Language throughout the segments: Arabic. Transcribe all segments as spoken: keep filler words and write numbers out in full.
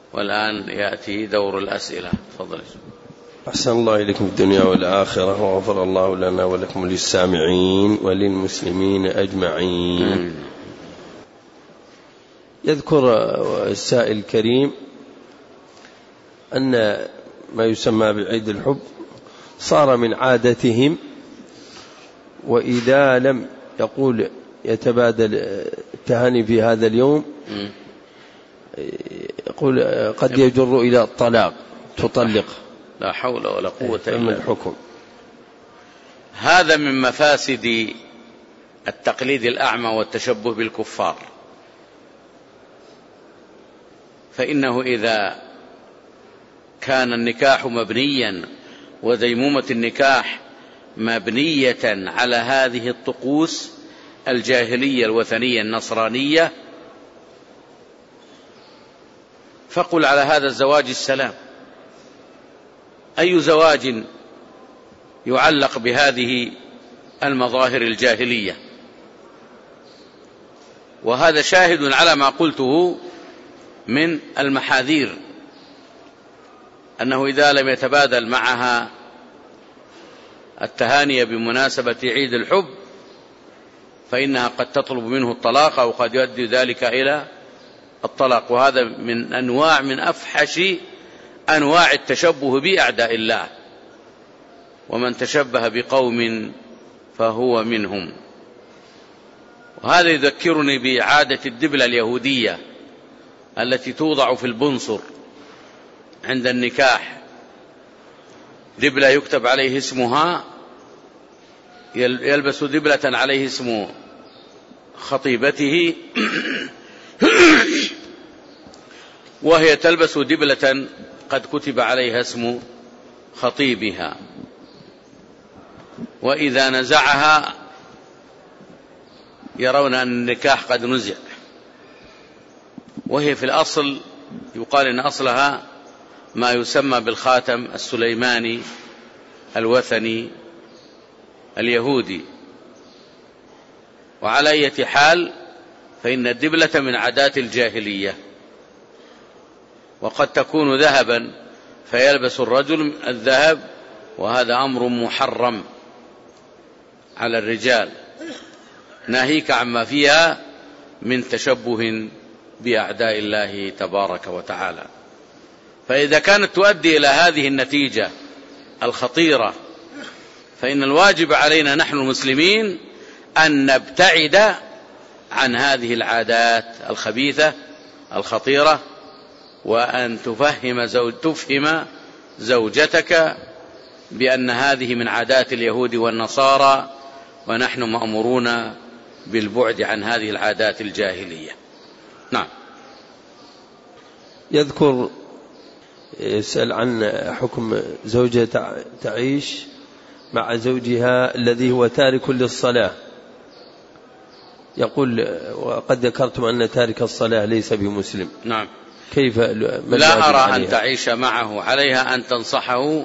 والآن يأتي دور الأسئلة. تفضل. أحسن الله إليكم في الدنيا والآخرة، وغفر الله لنا ولكم وللسامعين وللمسلمين أجمعين. يذكر السائل الكريم أن ما يسمى بعيد الحب صار من عادتهم، وإذا لم يقول يتبادل التهاني في هذا اليوم يقول قد يجر إلى الطلاق، تطلق. لا حول ولا قوة إلا بالله. الحكم هذا من مفاسد التقليد الأعمى والتشبه بالكفار، فإنه إذا كان النكاح مبنيا وديمومة النكاح مبنية على هذه الطقوس الجاهلية الوثنية النصرانية، فقل على هذا الزواج السلام. أي زواج يعلق بهذه المظاهر الجاهلية؟ وهذا شاهد على ما قلته من المحاذير، أنه إذا لم يتبادل معها التهاني بمناسبة عيد الحب فإنها قد تطلب منه الطلاق، أو قد يؤدي ذلك إلى الطلاق. وهذا من أنواع من أفحش أنواع التشبه بأعداء الله، ومن تشبه بقوم فهو منهم. وهذا يذكرني بعادة الدبلة اليهودية التي توضع في البنصر عند النكاح، دبلة يكتب عليه اسمها، يلبس دبلة عليه اسم خطيبته وهي تلبس دبلة قد كتب عليها اسم خطيبها، وإذا نزعها يرون أن النكاح قد نزع، وهي في الأصل يقال إن أصلها ما يسمى بالخاتم السليماني الوثني اليهودي. وعلى أي حال فإن الدبلة من عادات الجاهلية، وقد تكون ذهبا فيلبس الرجل الذهب، وهذا أمر محرم على الرجال، ناهيك عما فيها من تشبه بأعداء الله تبارك وتعالى. فإذا كانت تؤدي إلى هذه النتيجة الخطيرة، فإن الواجب علينا نحن المسلمين أن نبتعد عن هذه العادات الخبيثة الخطيرة، وأن تفهم, زوج تفهم زوجتك بأن هذه من عادات اليهود والنصارى، ونحن مأمورون بالبعد عن هذه العادات الجاهلية. نعم. يذكر يسأل عن حكم زوجة تعيش مع زوجها الذي هو تارك للصلاة، يقول وقد ذكرتم أن تارك الصلاة ليس بمسلم. نعم. كيف؟ لا أرى أن تعيش معه، عليها أن تنصحه،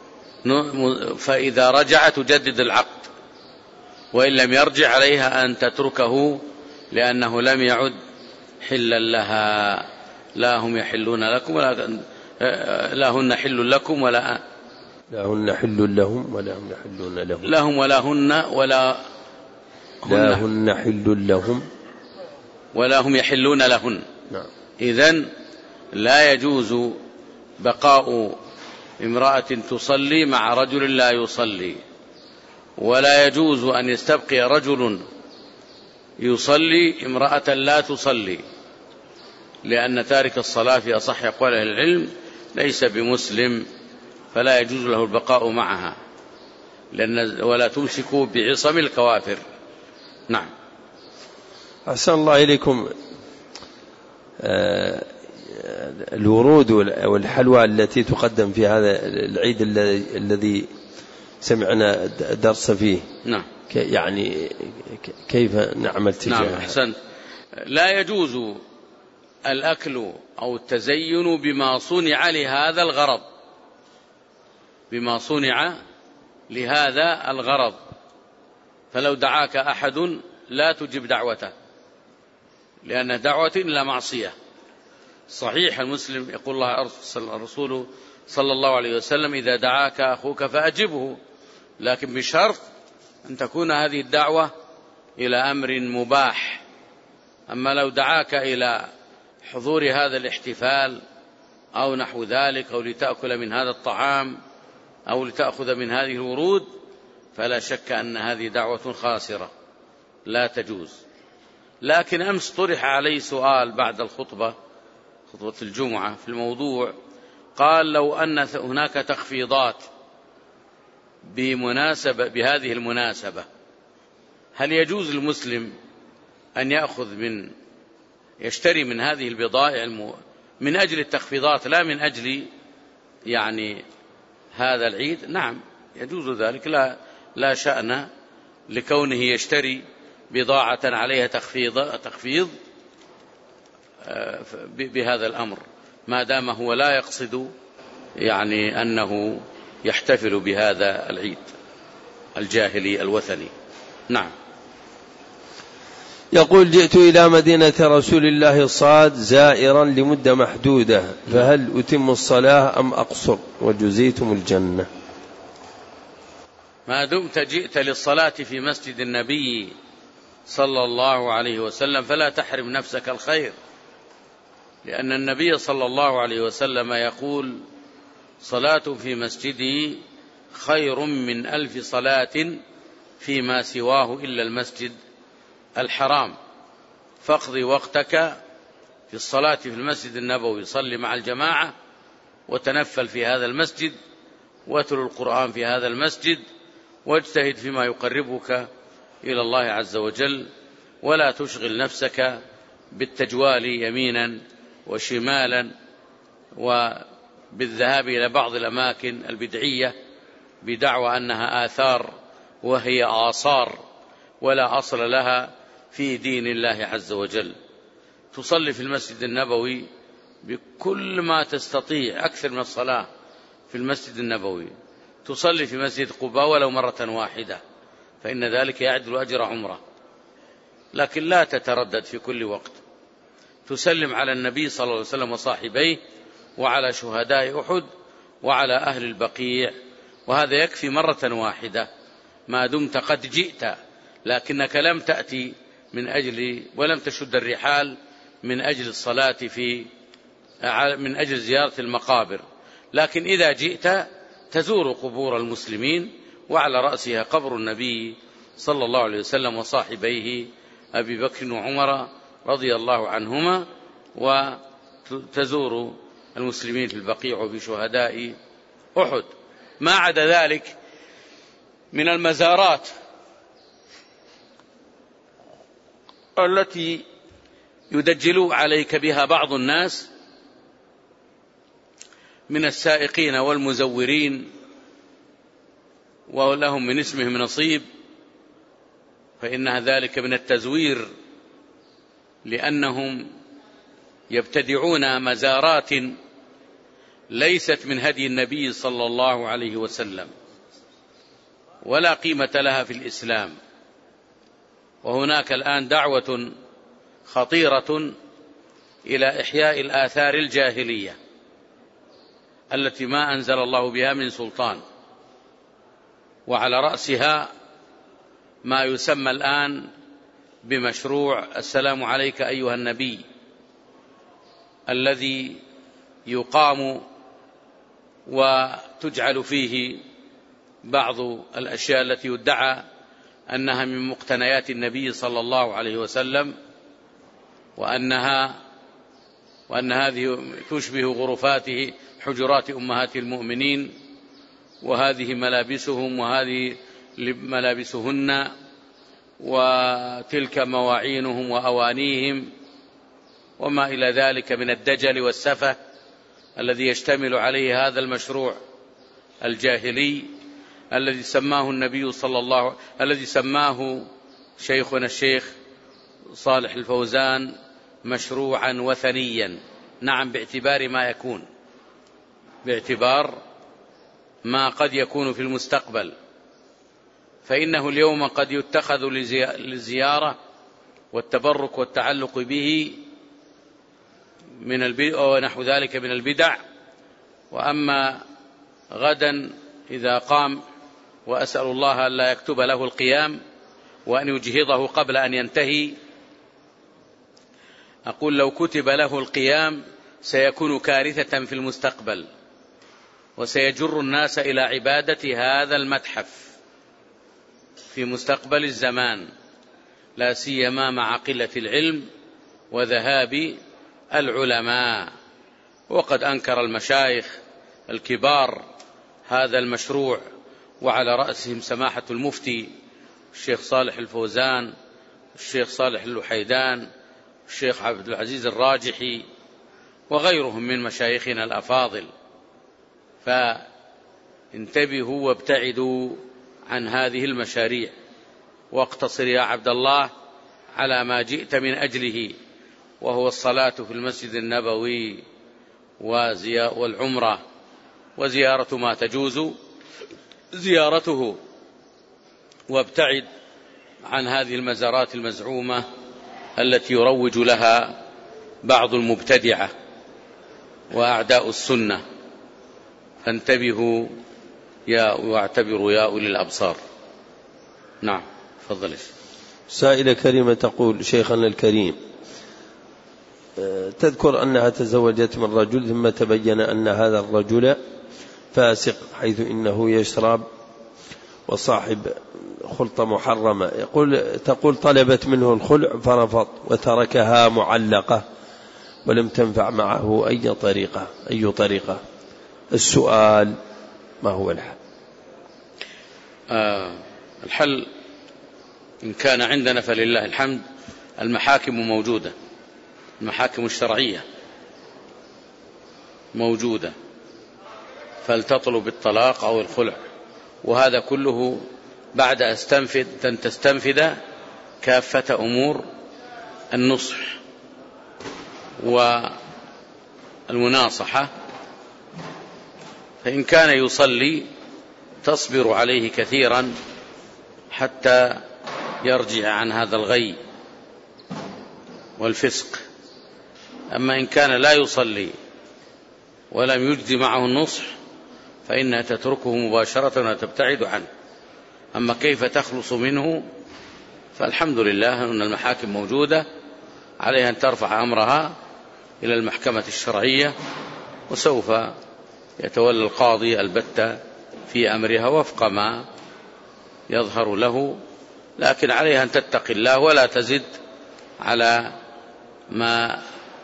فإذا رجع تجدد العقد، وإن لم يرجع عليها أن تتركه، لأنه لم يعد حلا لها. لا هم يحلون لكم ولا لا هن حل لكم ولا لا هن حل لهم ولا هم يحلون لهم لهم ولا هن ولا لا هن حل لهم ولا هم يحلون لهن. نعم. إذن لا يجوز بقاء امرأة تصلي مع رجل لا يصلي، ولا يجوز أن يستبقي رجل يصلي امرأة لا تصلي، لأن تارك الصلاة في أصح أقوال أهل العلم ليس بمسلم، فلا يجوز له البقاء معها، لأن ولا تمسكوا بعصم الكوافر. نعم. أحسن الله إليكم. الورود والحلوى التي تقدم في هذا العيد الذي سمعنا درس فيه، نعم، يعني كيف نعمل تجاهه؟ نعم، أحسنت. لا يجوز الأكل أو التزين بما صنع لهذا الغرض، بما صنع لهذا الغرض. فلو دعاك أحد لا تجب دعوته، لأن دعوة لا معصية، صحيح المسلم يقول الله الرسول صلى الله عليه وسلم إذا دعاك أخوك فأجبه، لكن بشرط أن تكون هذه الدعوة إلى أمر مباح. أما لو دعاك إلى حضور هذا الاحتفال أو نحو ذلك، أو لتأكل من هذا الطعام أو لتأخذ من هذه الورود، فلا شك أن هذه دعوة خاسرة لا تجوز. لكن أمس طرح علي سؤال بعد الخطبة، خطبة الجمعة، في الموضوع، قال لو أن هناك تخفيضات بمناسبة بهذه المناسبة، هل يجوز المسلم أن يأخذ من يشتري من هذه البضائع الم... من أجل التخفيضات لا من أجل يعني هذا العيد؟ نعم يجوز ذلك، لا, لا شأن لكونه يشتري بضاعة عليها تخفيض, تخفيض بهذا الأمر، ما دام هو لا يقصد يعني أنه يحتفل بهذا العيد الجاهلي الوثني. نعم. يقول: جئت إلى مدينة رسول الله صاد زائرا لمدة محدودة، فهل أتم الصلاة أم أقصر وجزيتم الجنة؟ ما دمت جئت للصلاة في مسجد النبي صلى الله عليه وسلم فلا تحرم نفسك الخير، لأن النبي صلى الله عليه وسلم يقول: صلاة في مسجدي خير من ألف صلاة فيما سواه إلا المسجد الحرام، فاقضي وقتك في الصلاة في المسجد النبوي، صل مع الجماعة وتنفل في هذا المسجد واتل القرآن في هذا المسجد، واجتهد فيما يقربك إلى الله عز وجل، ولا تشغل نفسك بالتجوال يمينا وشمالا وبالذهاب إلى بعض الأماكن البدعية بدعوى أنها آثار وهي آثار ولا أصل لها في دين الله عز وجل. تصلي في المسجد النبوي بكل ما تستطيع، أكثر من الصلاة في المسجد النبوي، تصلي في مسجد قباء ولو مرة واحدة، فإن ذلك يعدل أجر عمره، لكن لا تتردد في كل وقت، تسلم على النبي صلى الله عليه وسلم وصاحبيه وعلى شهداء أحد وعلى أهل البقيع، وهذا يكفي مرة واحدة ما دمت قد جئت، لكنك لم تأتي من أجل ولم تشد الرحال من أجل الصلاة في من أجل زيارة المقابر، لكن إذا جئت تزور قبور المسلمين وعلى رأسها قبر النبي صلى الله عليه وسلم وصاحبيه أبي بكر وعمر رضي الله عنهما، وتزور المسلمين في البقيع بشهداء أحد. ما عدا ذلك من المزارات التي يدجل عليك بها بعض الناس من السائقين والمزورين ولهم من اسمهم نصيب، فإنها ذلك من التزوير، لأنهم يبتدعون مزارات ليست من هدي النبي صلى الله عليه وسلم ولا قيمة لها في الإسلام. وهناك الآن دعوة خطيرة إلى إحياء الآثار الجاهلية التي ما أنزل الله بها من سلطان، وعلى رأسها ما يسمى الآن بمشروع السلام عليك أيها النبي، الذي يقام وتجعل فيه بعض الأشياء التي يدعى أنها من مقتنيات النبي صلى الله عليه وسلم، وأنها وأن هذه تشبه غرفاته حجرات أمهات المؤمنين، وهذه ملابسهم وهذه ملابسهن، وتلك مواعينهم وأوانيهم، وما إلى ذلك من الدجل والسفة الذي يشتمل عليه هذا المشروع الجاهلي الذي سماه النبي صلى الله الذي سماه شيخنا الشيخ صالح الفوزان مشروعا وثنيا. نعم، باعتبار ما يكون، باعتبار ما قد يكون في المستقبل، فإنه اليوم قد يتخذ للزيارة والتبرك والتعلق به من البدع ونحو ذلك من البدع. وأما غدا إذا قام، وأسأل الله ألا يكتب له القيام وأن يجهضه قبل أن ينتهي، أقول لو كتب له القيام سيكون كارثة في المستقبل، وسيجر الناس إلى عبادة هذا المتحف في مستقبل الزمان، لا سيما مع قلة العلم وذهاب العلماء. وقد أنكر المشايخ الكبار هذا المشروع، وعلى رأسهم سماحة المفتي الشيخ صالح الفوزان، الشيخ صالح اللحيدان، الشيخ عبد العزيز الراجحي، وغيرهم من مشايخنا الأفاضل. فانتبهوا وابتعدوا عن هذه المشاريع، واقتصر يا عبد الله على ما جئت من أجله، وهو الصلاة في المسجد النبوي والعمرة وزيارة ما تجوز زيارته، وابتعد عن هذه المزارات المزعومة التي يروج لها بعض المبتدعة وأعداء السنة. فانتبهوا يا واعتبروا يا أولي الأبصار. نعم، تفضل. سائلة كريمة تقول: شيخنا الكريم، تذكر أنها تزوجت من رجل ثم تبين أن هذا الرجل فاسق، حيث إنه يشرب وصاحب خلطة محرمة. يقول تقول طلبت منه الخلع فرفض وتركها معلقة ولم تنفع معه أي طريقة أي طريقة السؤال: ما هو الحل؟ آه الحل إن كان عندنا فلله الحمد، المحاكم موجودة، المحاكم الشرعية موجودة، فلتطلب الطلاق أو الخلع. وهذا كله بعد أن تستنفذ كافة أمور النصح والمناصحة. فإن كان يصلي تصبر عليه كثيرا حتى يرجع عن هذا الغي والفسق. أما إن كان لا يصلي ولم يجد معه النصح فإنها تتركه مباشرة وتبتعد عنه. أما كيف تخلص منه، فالحمد لله أن المحاكم موجودة، عليها أن ترفع أمرها إلى المحكمة الشرعية، وسوف يتولى القاضي البتة في أمرها وفق ما يظهر له. لكن عليها أن تتقي الله ولا تزد على ما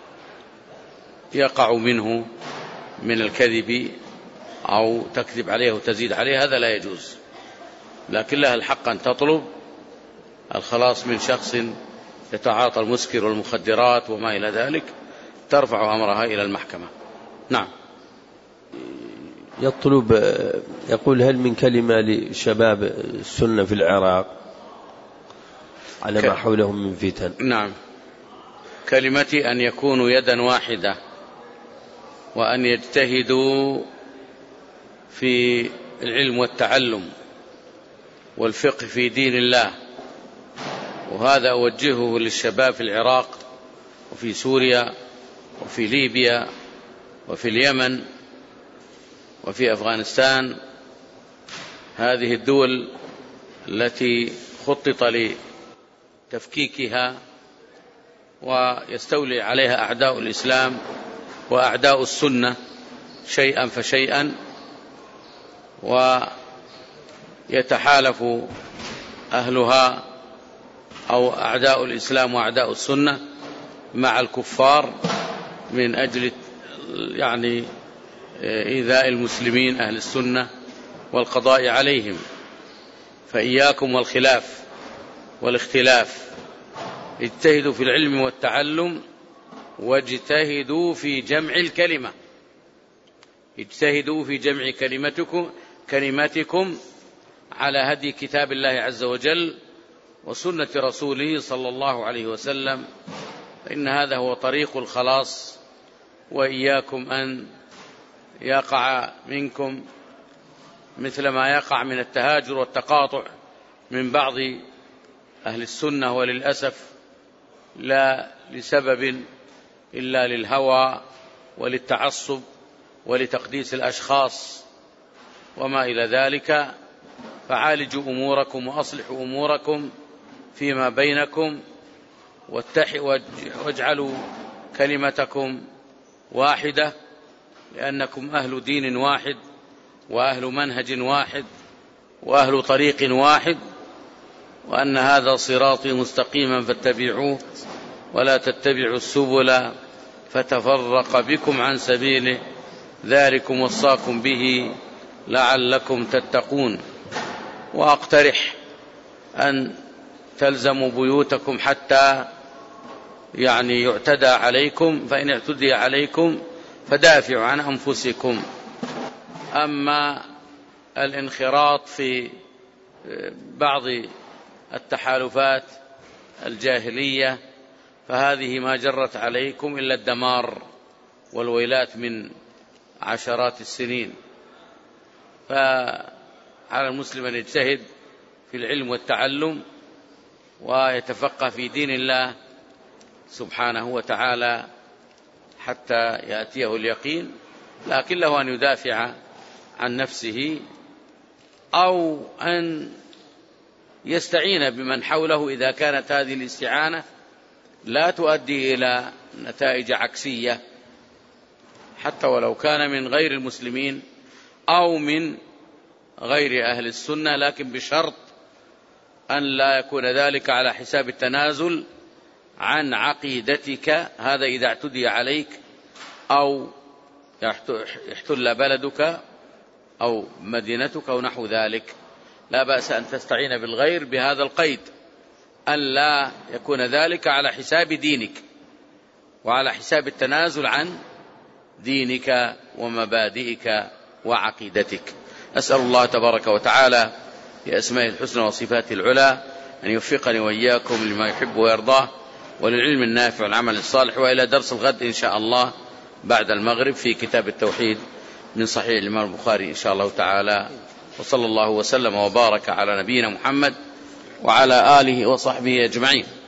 يقع منه من الكذب أو تكذب عليه وتزيد عليه، هذا لا يجوز. لكن لها الحق أن تطلب الخلاص من شخص يتعاطى المسكر والمخدرات وما إلى ذلك، ترفع أمرها إلى المحكمة. نعم. يطلب يقول: هل من كلمة لشباب السنة في العراق على ما حولهم من فتن؟ نعم، كلمتي أن يكونوا يدا واحدة، وأن يجتهدوا في العلم والتعلم والفقه في دين الله. وهذا أوجهه للشباب في العراق وفي سوريا وفي ليبيا وفي اليمن وفي أفغانستان، هذه الدول التي خطط لتفكيكها ويستولي عليها أعداء الإسلام وأعداء السنة شيئا فشيئا، ويتحالف أهلها أو أعداء الإسلام وأعداء السنة مع الكفار من أجل يعني إيذاء المسلمين أهل السنة والقضاء عليهم. فإياكم والخلاف والاختلاف، اجتهدوا في العلم والتعلم، واجتهدوا في جمع الكلمة، اجتهدوا في جمع كلمتكم كلماتكم على هدي كتاب الله عز وجل وسنة رسوله صلى الله عليه وسلم، فإن هذا هو طريق الخلاص. وإياكم أن يقع منكم مثل ما يقع من التهاجر والتقاطع من بعض أهل السنة، وللأسف لا لسبب إلا للهوى وللتعصب ولتقديس الأشخاص وما إلى ذلك، فعالجوا أموركم وأصلحوا أموركم فيما بينكم واجعلوا كلمتكم واحدة، لأنكم أهل دين واحد وأهل منهج واحد وأهل طريق واحد، وأن هذا صراطي مستقيما فاتبعوه ولا تتبعوا السبل فتفرق بكم عن سبيله، ذلكم وصاكم به لعلكم تتقون. وأقترح أن تلزموا بيوتكم حتى يعني يعتدى عليكم، فإن اعتدي عليكم فدافعوا عن أنفسكم. أما الانخراط في بعض التحالفات الجاهلية فهذه ما جرت عليكم إلا الدمار والويلات من عشرات السنين. فعلى المسلم أن يجتهد في العلم والتعلم ويتفقه في دين الله سبحانه وتعالى حتى يأتيه اليقين، لكن له أن يدافع عن نفسه أو أن يستعين بمن حوله إذا كانت هذه الاستعانة لا تؤدي إلى نتائج عكسية، حتى ولو كان من غير المسلمين أو من غير أهل السنة، لكن بشرط أن لا يكون ذلك على حساب التنازل عن عقيدتك. هذا إذا اعتدي عليك أو يحتل بلدك أو مدينتك أو نحو ذلك، لا بأس أن تستعين بالغير بهذا القيد، أن لا يكون ذلك على حساب دينك وعلى حساب التنازل عن دينك ومبادئك وعقيدتك. أسأل الله تبارك وتعالى بأسمائه الحسنى وصفاته العلى أن يوفقني وإياكم لما يحب ويرضاه وللعلم النافع والعمل الصالح. وإلى درس الغد إن شاء الله بعد المغرب في كتاب التوحيد من صحيح الإمام البخاري إن شاء الله تعالى. وصلى الله وسلم وبارك على نبينا محمد وعلى آله وصحبه أجمعين.